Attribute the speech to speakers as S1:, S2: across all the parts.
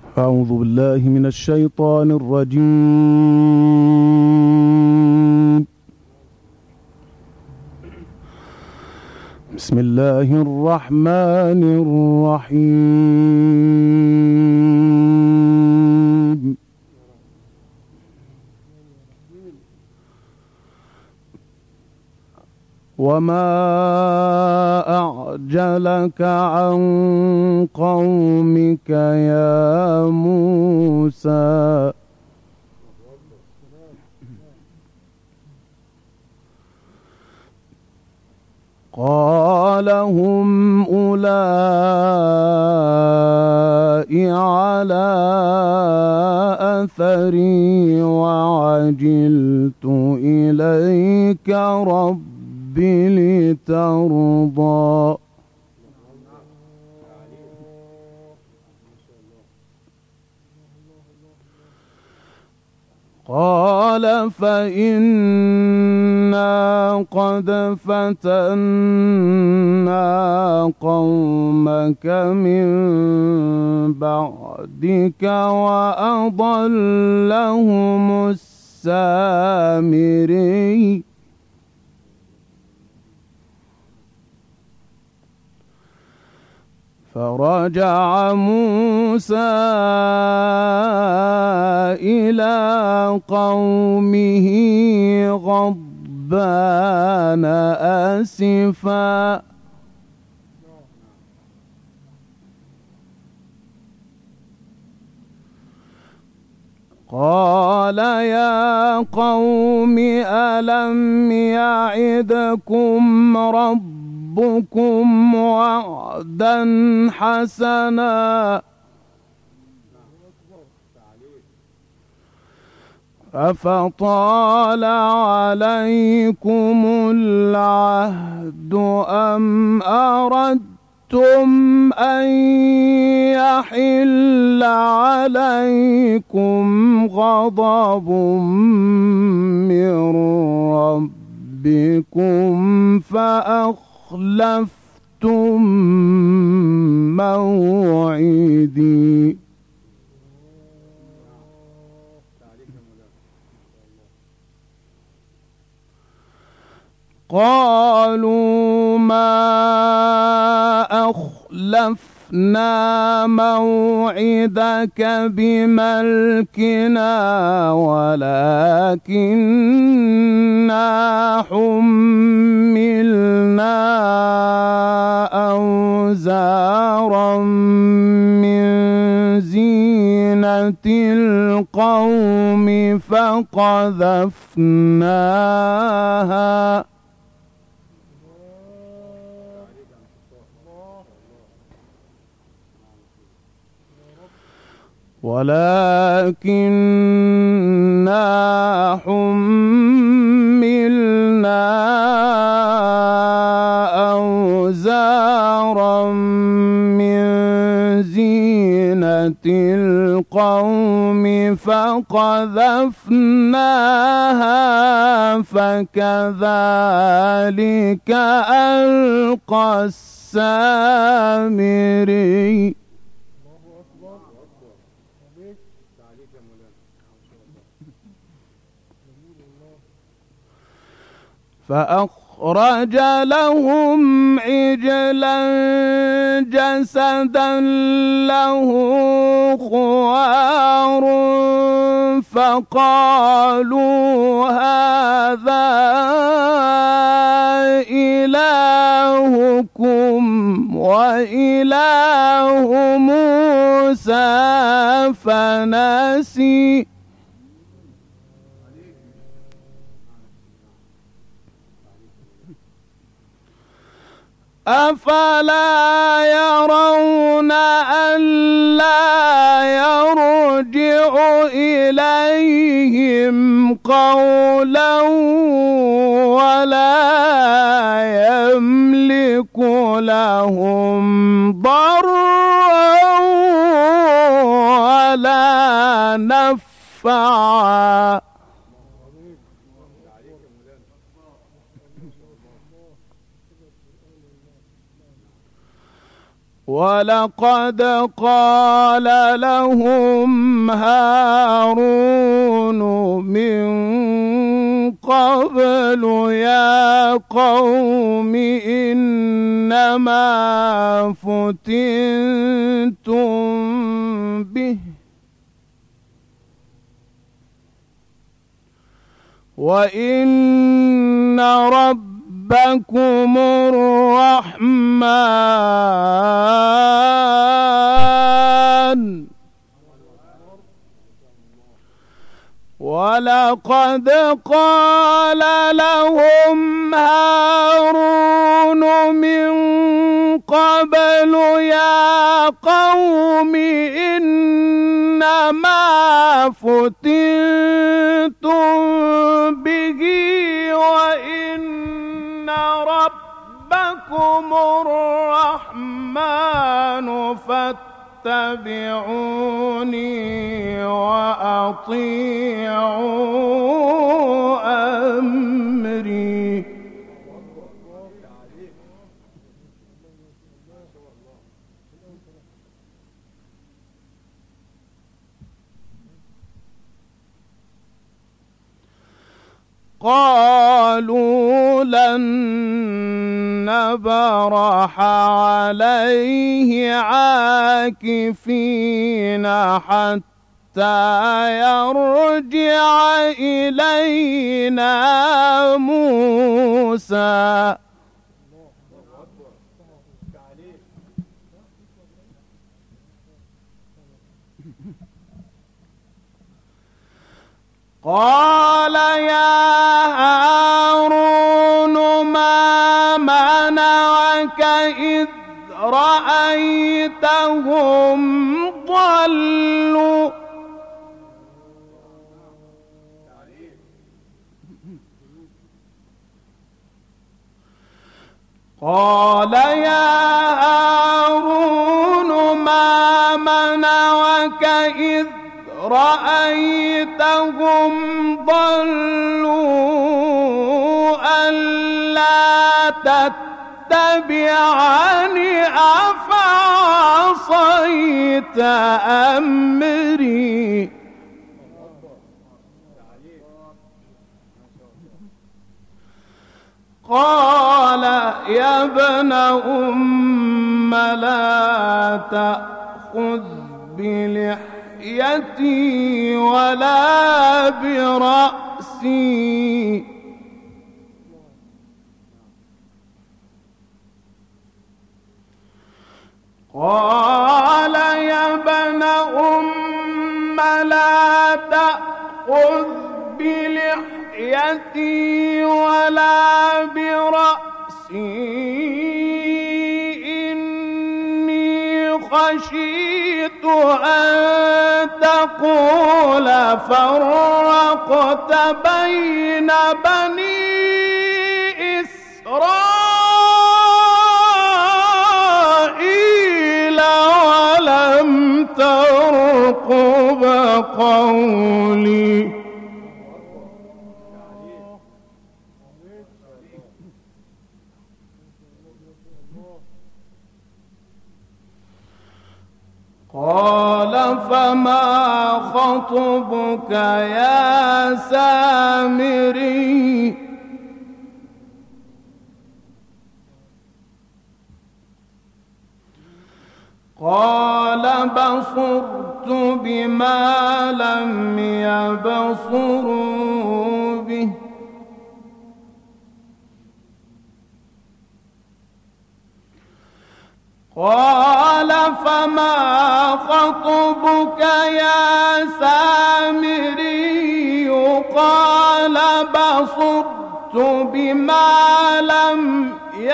S1: أعوذ بالله من الشيطان الرجيم. بسم الله الرحمن الرحيم. وما أعجلك عن قومك يا موسى قال هم أولئك على أثري وعجلت إليك رب لترضى قال فإنا قد فتنا قومك من بعدك وأضلهم السامري فرجع موسى إلى قومه غضبان آسفا قال يا قوم ألم يعدكم ربكم وعدا حسنا أفطال عليكم العهد أم أردتم أن يحل عليكم غضب من ربكم فأخلفتم موعدي قالوا ما أخلفنا موعدك بملكنا ولكننا حملنا أوزارا من زينة القوم فقذفناها ولكننا حملنا أوزارا من زينة القوم فقذفناها فكذلك ألقى السامري فأخرج لهم عجلا جسدا له خوار فقالوا هذا إلهكم وإله موسى فنسي أفلا يرون ألا يرجع إليهم قولا ولا يملك لهم ضرا ولا نفعا ولقد قال لهم هارون من قبل يا قوم إنما فتنتم به وإن ربكم الرحمن ولقد قال لهم هارون من قبل يا قوم إنما فتنتم به وإن ربكم الرحمن فاتبعوني وأطيعوا أمري قالوا لن نبرح عليه عاكفين حتى يرجع إلينا موسى قال يا هارون ما منعك إذ رأيتهم ضلوا قال يا هارون ما منعك إذ رأيتهم ضلوا ألا تتبعني أفعصيت أمري قال يا ابن أم لا تأخذ بلحيتي ولا برأسي قال يا ابن أم لا تأخذ بلحيتي ولا برأسي إني خشيت أن تقول فرقت بين بني إسرائيل ولم ترقب قولي قال فما خطبك يا سامري قال بصرت بما لم يبصروا به قال فما خطبك يا سامري قال بصرت بما لم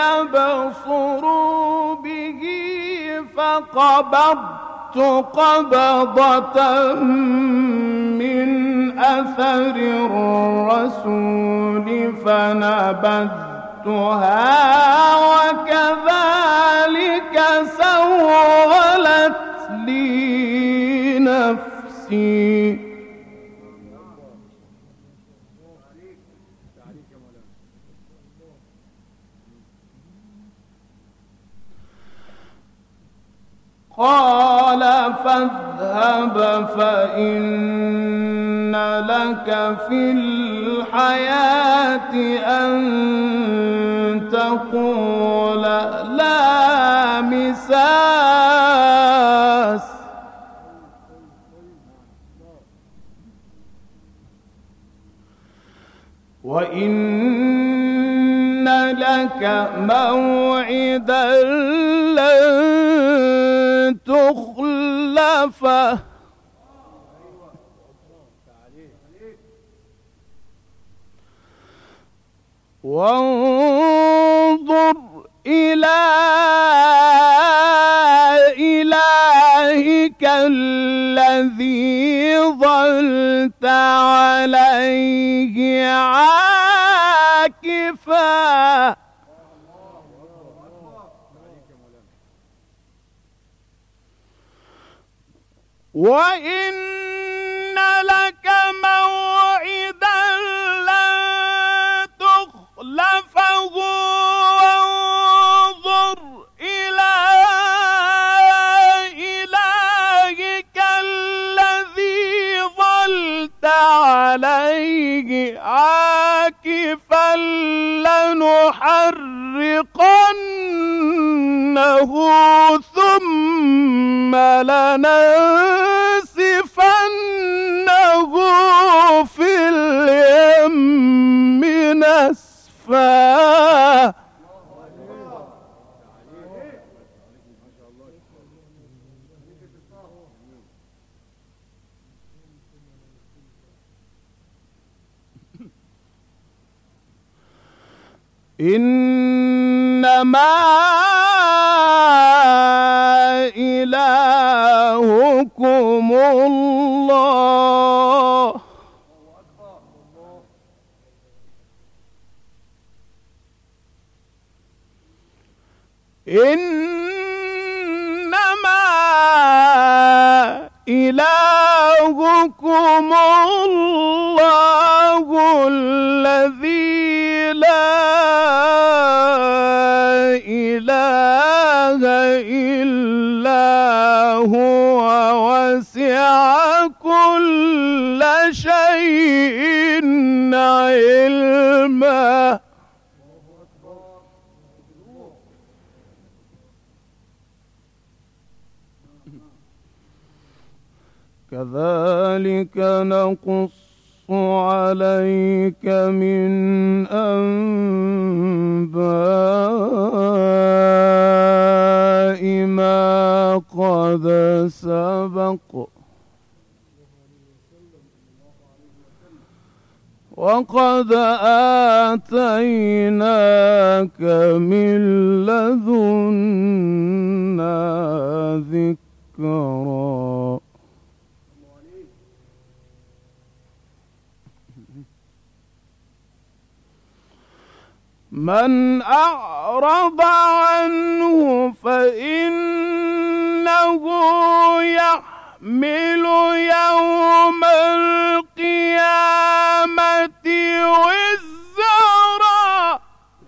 S1: يبصروا به فقبضت قبضة من أثر الرسول فنبذتها وكذلك سولت لي نفسي قال فاذهب فإن لك في الحياة أن تقول لا مساس وإن لك موعدا لن تخلفه وانظر إلى إلهك الذي ظلت عليه عاكفا وإن لك موعدا لن تخلفه وانظر إلى إلهك الذي ظلت عليه عاكفا لنحرقنه ثم لننسفنه في اليم نسفا إنما إلهكم الله إنما إلهكم الله الذي لا إله إلا هو وسع كل شيء علما كذلك نقص عليك من أنباء ما قد سبق وقد آتيناك من لدنا ذكرا من أعرض عنه فإنه يحمل يوم القيامة وزرا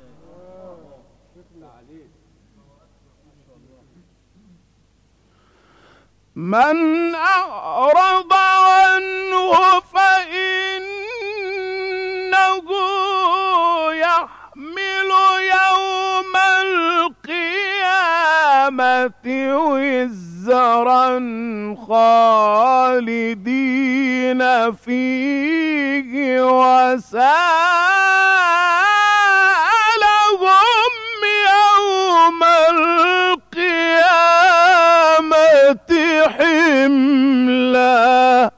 S1: من أعرض عنه فإنه يحمل يوم القيامة وزرا خالدين فيه وساء لهم يوم القيامة حملا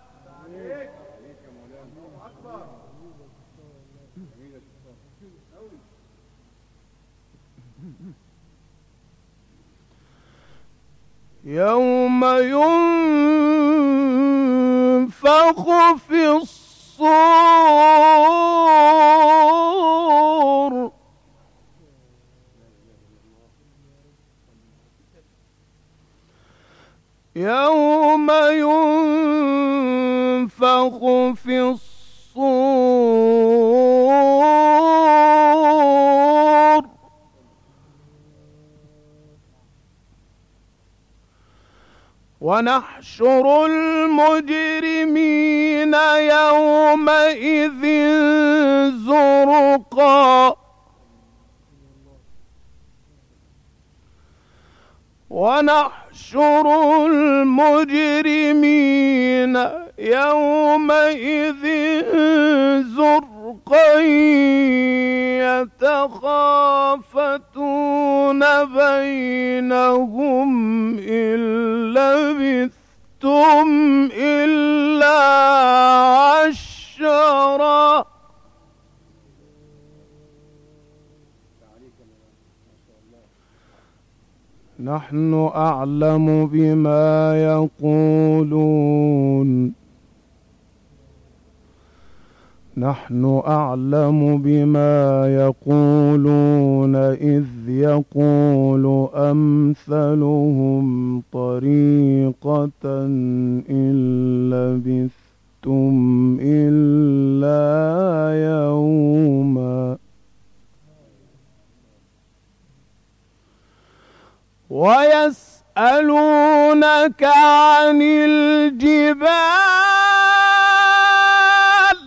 S1: يوم ينفخ في الصور يوم ينفخ في الصور ونحشر المجرمين يومئذ زرقا ونحشر المجرمين يومئذ زرقا يتخافتون بينهم إن لبثتم إلا عشرا نحن أعلم بما يقولون نحن أعلم بما يقولون إذ يقول أمثلهم طريقة إن لبثتم إلا يوما ويسألونك عن الجبال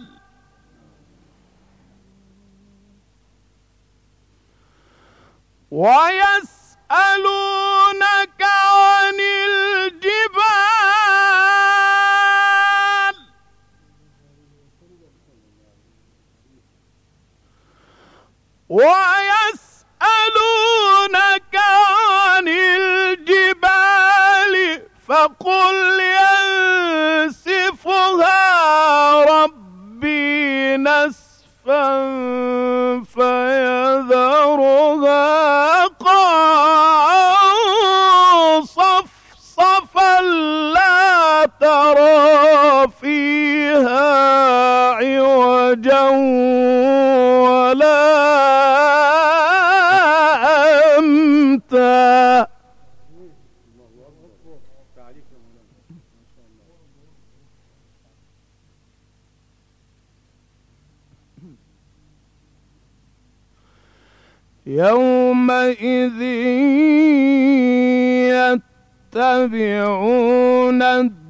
S1: ويسألونك عن الجبال ويسألونك عن الجبال فقل ينسفها ربي نسفا فيذرها قاعا صفصفا لا ترى فيها عوجا ولا أمتا يومئذ يتبعون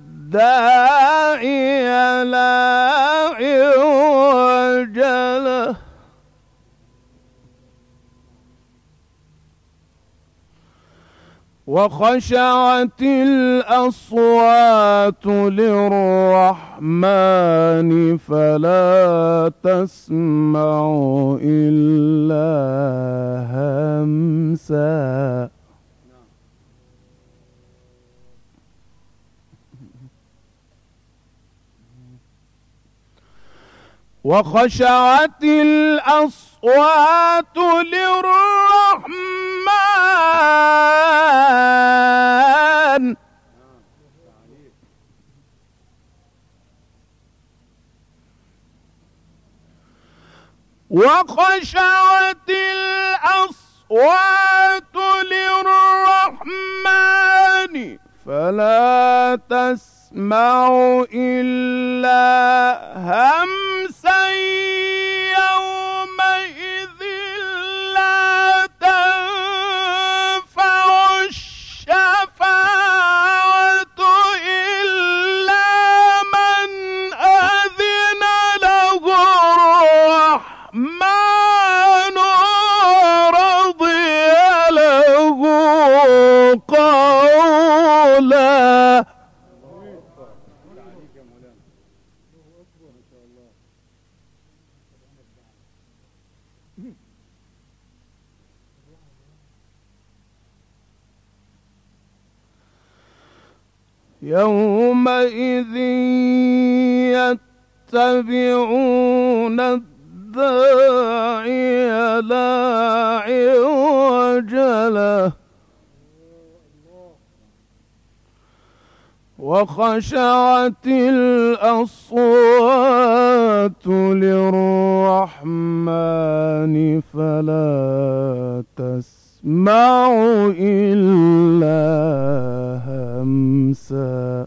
S1: الداعي لا عوج له وخشعت الأصوات للرحمن فلا تسمع إلا همسا وخشعت الأصوات للرحمن وخشعت الأصوات للرحمن فلا تسمع إلا همسا يومئذ لا تنفع الشفاعة إلا من أذن له الرحمن ورضي له قولا يومئذ يتبعون الداعي لا عوج له وخشعت الأصوات للرحمن فلا تسمع إلا همسا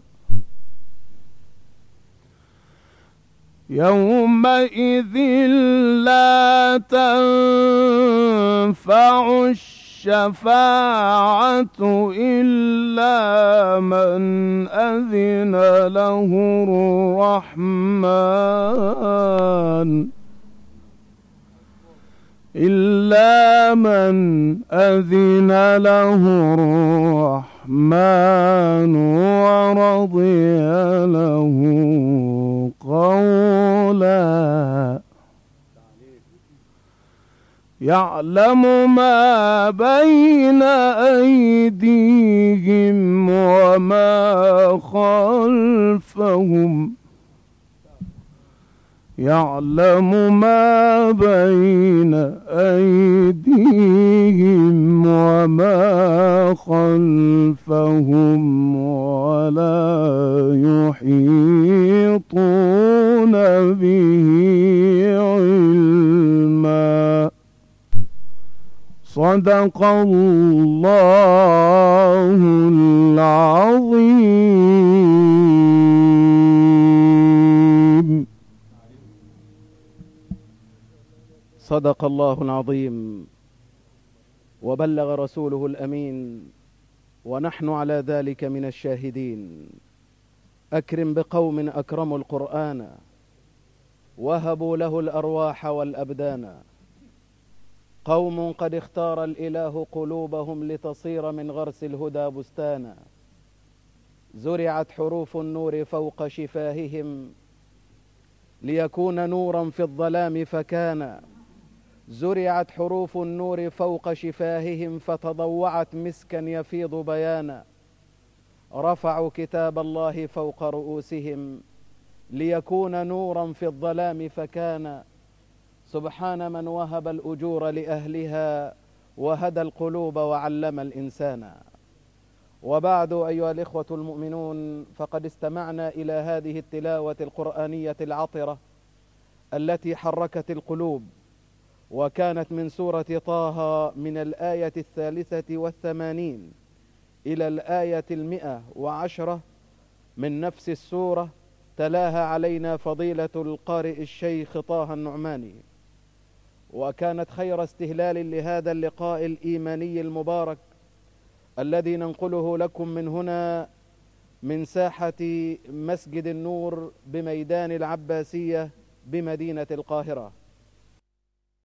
S1: يومئذ لا تنفع الشفاعة الشفاعة إلا من أذن له الرحمن ورضي له قولا يعلم ما بين أيديهم وما خلفهم ولا يحيطون به علما. صدق الله العظيم.
S2: صدق الله العظيم وبلغ رسوله الأمين ونحن على ذلك من الشاهدين. أكرم بقوم أكرموا القرآن وهبوا له الأرواح والأبدان. قوم قد اختار الإله قلوبهم لتصير من غرس الهدى بستانا. زرعت حروف النور فوق شفاههم ليكون نورا في الظلام فكان. زرعت حروف النور فوق شفاههم فتضوعت مسكا يفيض بيانا. رفعوا كتاب الله فوق رؤوسهم ليكون نورا في الظلام فكان. سبحان من وهب الأجور لأهلها وهدى القلوب وعلم الإنسان. وبعد أيها الإخوة المؤمنون، فقد استمعنا إلى هذه التلاوة القرآنية العطرة التي حركت القلوب، وكانت من سورة طه من الآية 83 إلى الآية 110 من نفس السورة. تلاها علينا فضيلة القارئ الشيخ طه النعماني، وكانت خير استهلال لهذا اللقاء الإيماني المبارك الذي ننقله لكم من هنا من ساحة مسجد النور بميدان العباسية بمدينة القاهرة.